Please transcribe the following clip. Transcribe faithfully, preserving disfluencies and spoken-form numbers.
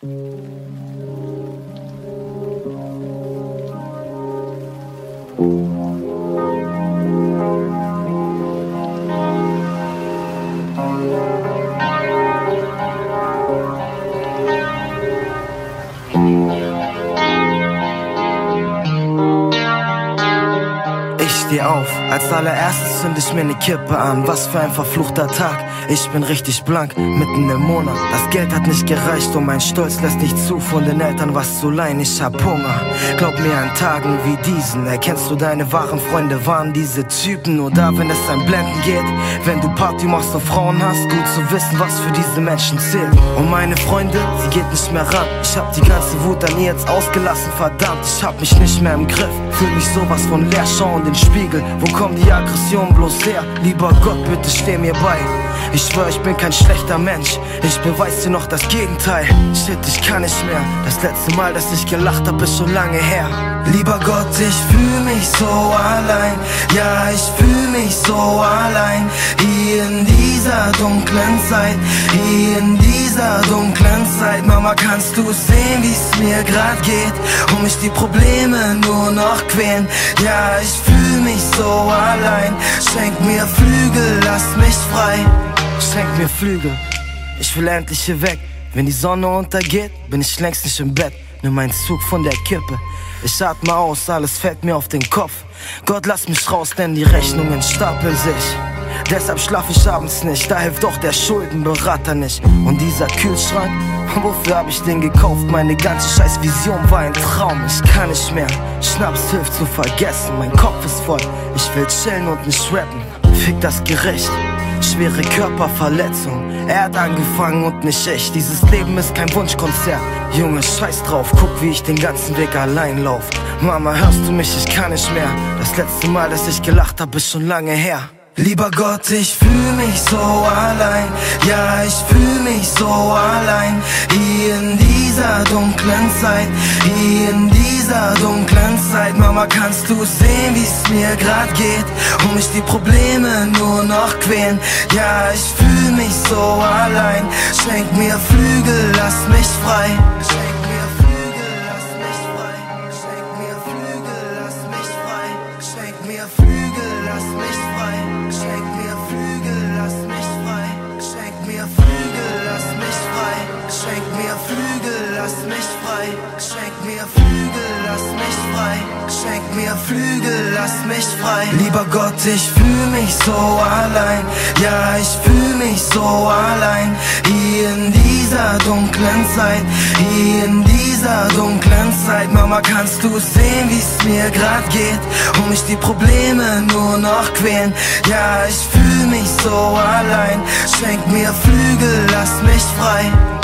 Ich steh auf, als allererstes zünd ich mir ne Kippe an. Was für ein verfluchter Tag, ich bin richtig blank, mitten im Monat. Das Geld hat nicht gereicht und mein Stolz lässt nicht zu, von den Eltern was zu leihen. Ich hab Hunger, glaub mir, an Tagen wie diesen erkennst du deine wahren Freunde, waren diese Typen nur da, wenn es ein Blenden geht. Wenn du Party machst und Frauen hast, gut zu wissen, was für diese Menschen zählt. Und meine Freunde, sie geht nicht mehr ran. Ich hab die ganze Wut an ihr jetzt ausgelassen, verdammt, ich hab mich nicht mehr im Griff. Fühl mich sowas von leer, schau in den Spiegel, wo kommt die Aggression bloß her? Lieber Gott, bitte steh mir bei. Ich schwör, ich bin kein schlechter Mensch, ich beweis dir noch das Gegenteil. Shit, ich kann nicht mehr, das letzte Mal, dass ich gelacht hab, ist schon lange her. Lieber Gott, ich fühl mich so allein, ja, ich fühl mich so allein. Hier in dieser dunklen Zeit, hier in dieser dunklen Zeit. Mama, kannst du sehen, wie's mir grad geht und mich die Probleme nur noch quälen? Ja, ich fühl mich so allein, schenk mir Flügel, lass mich frei. Schenk mir Flügel, ich will endlich hier weg. Wenn die Sonne untergeht, bin ich längst nicht im Bett. Nimm meinen Zug von der Kippe, ich atme aus, alles fällt mir auf den Kopf. Gott, lass mich raus, denn die Rechnungen stapeln sich. Deshalb schlaf ich abends nicht, da hilft doch der Schuldenberater nicht. Und dieser Kühlschrank, wofür hab ich den gekauft? Meine ganze scheiß Vision war ein Traum, ich kann nicht mehr. Schnaps hilft zu vergessen, mein Kopf ist voll. Ich will chillen und nicht rappen, fick das Gericht. Schwere Körperverletzung, er hat angefangen und nicht ich. Dieses Leben ist kein Wunschkonzert. Junge, scheiß drauf, guck wie ich den ganzen Weg allein lauf. Mama, hörst du mich, ich kann nicht mehr. Das letzte Mal, dass ich gelacht hab, ist schon lange her. Lieber Gott, ich fühl mich so allein, ja, ich fühl mich so allein. Hier in dieser dunklen Zeit, hier in dieser dunklen Zeit. Mama, kannst du sehen, wie's mir grad geht und mich die Probleme nur noch quälen? Ja, ich fühl mich so allein, schenk mir Flügel, lass mich frei. Schenk mir Flügel, lass mich frei. Schenk mir Flügel, lass mich frei. Schenk mir Flügel, lass mich frei. Schenk mir Flügel, lass mich frei. Schenk mir Flügel, lass mich frei. Schenk mir Flügel, lass mich frei. Schenk mir Flügel, lass mich frei. Schenk mir Flügel, lass mich frei. Lieber Gott, ich fühl mich so allein, ja, ich fühl mich so allein. Hier in dieser dunklen Zeit, hier in dieser dunklen Zeit. Mama, kannst du sehen, wie's mir grad geht und mich die Probleme nur noch quälen? Ja, ich fühl mich so allein, schenk mir Flügel, lass mich frei.